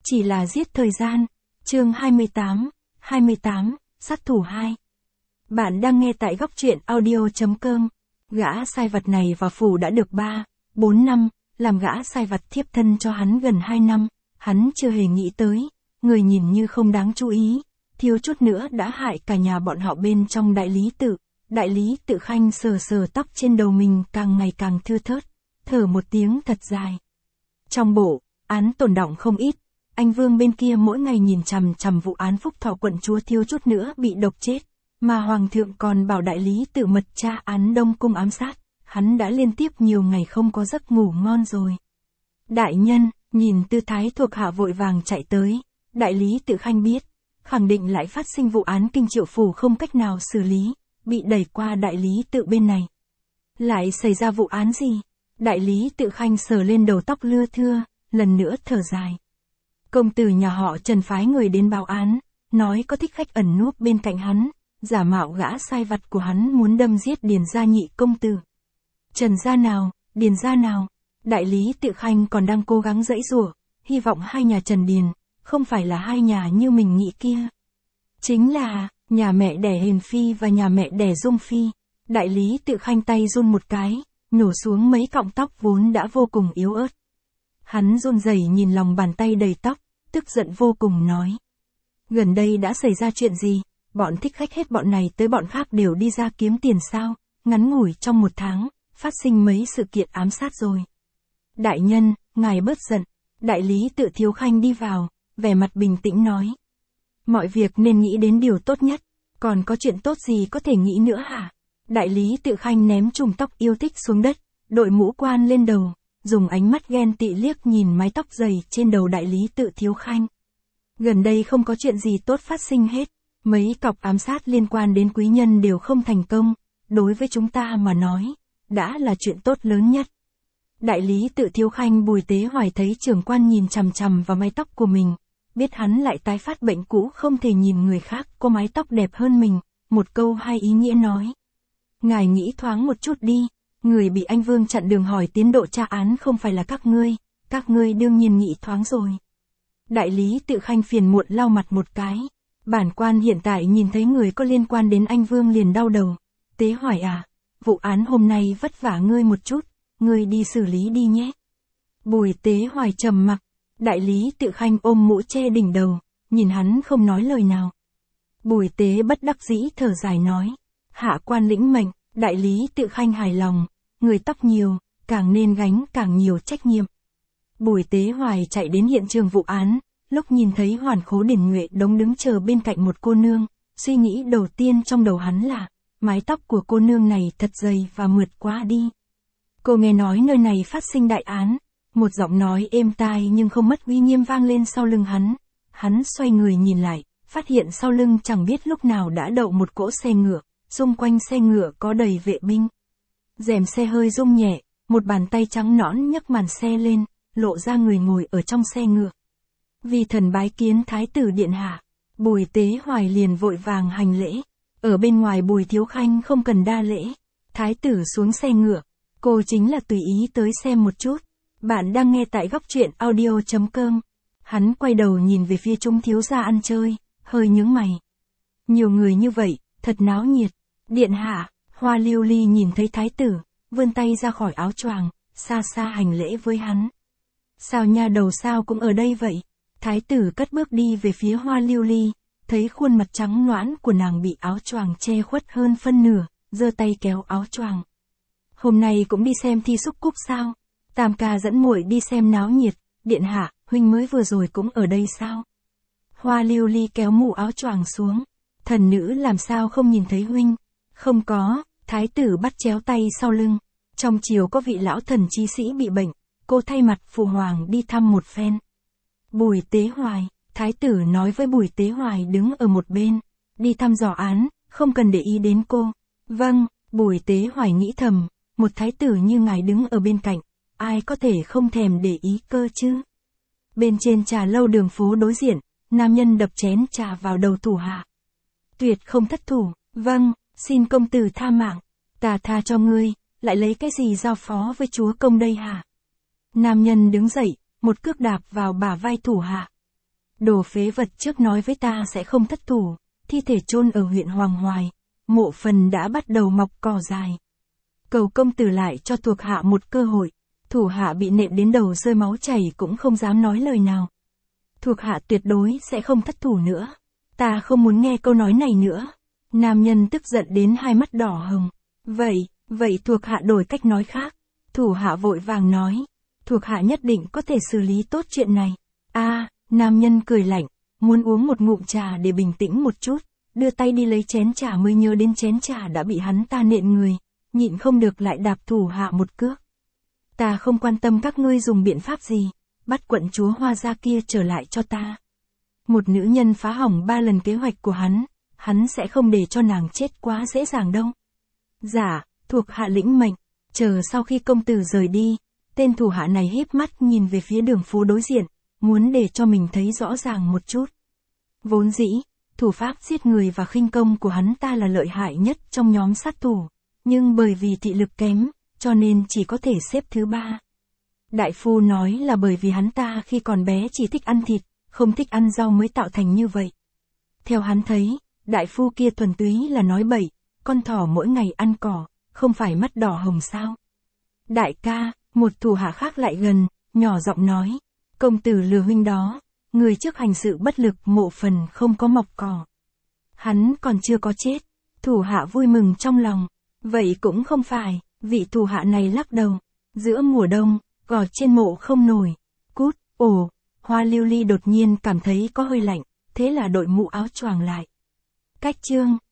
chỉ là giết thời gian. Chương 28, sát thủ 2. Bạn đang nghe tại góc truyện audio.com. Gã sai vặt này vào phủ đã được 4 năm, làm gã sai vặt thiếp thân cho hắn gần 2 năm, hắn chưa hề nghĩ tới, người nhìn như không đáng chú ý, thiếu chút nữa đã hại cả nhà bọn họ bên trong đại lý tự. Đại lý tự Khanh sờ sờ tóc trên đầu mình càng ngày càng thưa thớt, thở một tiếng thật dài. Trong bộ, án tồn đọng không ít, anh Vương bên kia mỗi ngày nhìn chằm chằm vụ án Phúc Thọ quận chúa thiếu chút nữa bị độc chết, mà Hoàng thượng còn bảo đại lý tự mật tra án Đông Cung ám sát, hắn đã liên tiếp nhiều ngày không có giấc ngủ ngon rồi. Đại nhân, nhìn tư thái thuộc hạ vội vàng chạy tới, đại lý tự Khanh biết, khẳng định lại phát sinh vụ án Kinh Triệu phủ không cách nào xử lý, bị đẩy qua đại lý tự bên này. Lại xảy ra vụ án gì? Đại lý tự Khanh sờ lên đầu tóc lưa thưa, lần nữa thở dài. Công tử nhà họ Trần phái người đến báo án, nói có thích khách ẩn núp bên cạnh hắn, giả mạo gã sai vặt của hắn muốn đâm giết Điền gia nhị công tử. Trần gia nào, Điền gia nào? Đại lý tự Khanh còn đang cố gắng giãy giụa, hy vọng hai nhà Trần Điền, không phải là hai nhà như mình nghĩ kia. Chính là nhà mẹ đẻ Hiền Phi và nhà mẹ đẻ Dung Phi. Đại lý tự Khanh tay run một cái, nhổ xuống mấy cọng tóc vốn đã vô cùng yếu ớt. Hắn run rẩy nhìn lòng bàn tay đầy tóc, tức giận vô cùng nói. Gần đây đã xảy ra chuyện gì? Bọn thích khách hết bọn này tới bọn khác đều đi ra kiếm tiền sao? Ngắn ngủi trong 1 tháng, phát sinh mấy sự kiện ám sát rồi. Đại nhân, ngài bớt giận. Đại lý tự Thiếu Khanh đi vào, vẻ mặt bình tĩnh nói. Mọi việc nên nghĩ đến điều tốt nhất, còn có chuyện tốt gì có thể nghĩ nữa hả? Đại lý tự Khanh ném chùm tóc yêu thích xuống đất, đội mũ quan lên đầu, dùng ánh mắt ghen tị liếc nhìn mái tóc dày trên đầu đại lý tự Thiếu Khanh. Gần đây không có chuyện gì tốt phát sinh hết, mấy cọc ám sát liên quan đến quý nhân đều không thành công, đối với chúng ta mà nói, đã là chuyện tốt lớn nhất. Đại lý tự Thiếu Khanh Bùi Tế Hoài thấy trưởng quan nhìn chằm chằm vào mái tóc của mình, biết hắn lại tái phát bệnh cũ không thể nhìn người khác có mái tóc đẹp hơn mình, một câu hai ý nghĩa nói. Ngài nghĩ thoáng một chút đi, người bị anh Vương chặn đường hỏi tiến độ tra án không phải là các ngươi đương nhiên nghĩ thoáng rồi. Đại lý tự Khanh phiền muộn lau mặt một cái, bản quan hiện tại nhìn thấy người có liên quan đến anh Vương liền đau đầu. Tế Hoài à, vụ án hôm nay vất vả ngươi một chút, ngươi đi xử lý đi nhé. Bùi Tế Hoài trầm mặc, đại lý tự Khanh ôm mũ che đỉnh đầu, nhìn hắn không nói lời nào. Bùi Tế bất đắc dĩ thở dài nói, hạ quan lĩnh mệnh. Đại lý tự Khanh hài lòng, người tóc nhiều, càng nên gánh càng nhiều trách nhiệm. Bùi Tế Hoài chạy đến hiện trường vụ án, lúc nhìn thấy Hoàn Khố Điển Nhuệ đống đứng chờ bên cạnh một cô nương, suy nghĩ đầu tiên trong đầu hắn là, mái tóc của cô nương này thật dày và mượt quá đi. Cô nghe nói nơi này phát sinh đại án, một giọng nói êm tai nhưng không mất uy nghiêm vang lên sau lưng hắn xoay người nhìn lại, phát hiện sau lưng chẳng biết lúc nào đã đậu một cỗ xe ngựa. Xung quanh xe ngựa có đầy vệ binh. Rèm xe hơi rung nhẹ, một bàn tay trắng nõn nhấc màn xe lên, lộ ra người ngồi ở trong xe ngựa. Vì thần bái kiến Thái tử điện hạ, Bùi Tế Hoài liền vội vàng hành lễ. Ở bên ngoài Bùi Thiếu Khanh không cần đa lễ. Thái tử xuống xe ngựa, cô chính là tùy ý tới xem một chút. Bạn đang nghe tại góc truyện audio.com. Hắn quay đầu nhìn về phía Trung thiếu gia ăn chơi, hơi nhướng mày. Nhiều người như vậy, thật náo nhiệt. Điện hạ, Hoa Lưu Ly nhìn thấy thái tử, vươn tay ra khỏi áo choàng, xa xa hành lễ với hắn. Sao nha đầu sao cũng ở đây vậy? Thái tử cất bước đi về phía Hoa Lưu Ly, thấy khuôn mặt trắng nõn của nàng bị áo choàng che khuất hơn phân nửa, giơ tay kéo áo choàng. Hôm nay cũng đi xem thi xúc cúc sao? Tam ca dẫn muội đi xem náo nhiệt, điện hạ, huynh mới vừa rồi cũng ở đây sao? Hoa Lưu Ly kéo mũ áo choàng xuống, thần nữ làm sao không nhìn thấy huynh? Không có, thái tử bắt chéo tay sau lưng. Trong triều có vị lão thần chi sĩ bị bệnh, cô thay mặt phụ hoàng đi thăm một phen. Bùi Tế Hoài, thái tử nói với Bùi Tế Hoài đứng ở một bên, đi thăm dò án, không cần để ý đến cô. Vâng, Bùi Tế Hoài nghĩ thầm, một thái tử như ngài đứng ở bên cạnh, ai có thể không thèm để ý cơ chứ? Bên trên trà lâu đường phố đối diện, nam nhân đập chén trà vào đầu thủ hạ. Tuyệt không thất thủ, vâng. Xin công tử tha mạng, ta tha cho ngươi, lại lấy cái gì giao phó với chúa công đây hả? Nam nhân đứng dậy, một cước đạp vào bả vai thủ hạ. Đồ phế vật trước nói với ta sẽ không thất thủ, thi thể chôn ở huyện Hoàng Hoài, mộ phần đã bắt đầu mọc cỏ dài. Cầu công tử lại cho thuộc hạ một cơ hội, thủ hạ bị nện đến đầu rơi máu chảy cũng không dám nói lời nào. Thuộc hạ tuyệt đối sẽ không thất thủ nữa. Ta không muốn nghe câu nói này nữa. Nam nhân tức giận đến hai mắt đỏ hồng. Vậy thuộc hạ đổi cách nói khác. Thủ hạ vội vàng nói. Thuộc hạ nhất định có thể xử lý tốt chuyện này. Nam nhân cười lạnh, muốn uống một ngụm trà để bình tĩnh một chút, đưa tay đi lấy chén trà mới nhớ đến chén trà đã bị hắn ta nện người, nhịn không được lại đạp thủ hạ một cước. Ta không quan tâm các ngươi dùng biện pháp gì, bắt quận chúa Hoa gia kia trở lại cho ta. Một nữ nhân phá hỏng 3 lần kế hoạch của hắn sẽ không để cho nàng chết quá dễ dàng đâu. Dạ, thuộc hạ lĩnh mệnh, chờ sau khi công tử rời đi, tên thủ hạ này híp mắt nhìn về phía đường phố đối diện, muốn để cho mình thấy rõ ràng một chút. Vốn dĩ, thủ pháp giết người và khinh công của hắn ta là lợi hại nhất trong nhóm sát thủ, nhưng bởi vì thị lực kém, cho nên chỉ có thể xếp thứ 3. Đại phu nói là bởi vì hắn ta khi còn bé chỉ thích ăn thịt, không thích ăn rau mới tạo thành như vậy. Theo hắn thấy, đại phu kia thuần túy là nói bậy, con thỏ mỗi ngày ăn cỏ, không phải mắt đỏ hồng sao. Đại ca, một thủ hạ khác lại gần, nhỏ giọng nói, công tử lừa huynh đó, người trước hành sự bất lực mộ phần không có mọc cỏ. Hắn còn chưa có chết, thủ hạ vui mừng trong lòng, vậy cũng không phải, vị thủ hạ này lắc đầu, giữa mùa đông, gò trên mộ không nổi, cút, Hoa Lưu Ly đột nhiên cảm thấy có hơi lạnh, thế là đội mũ áo choàng lại. Cách chương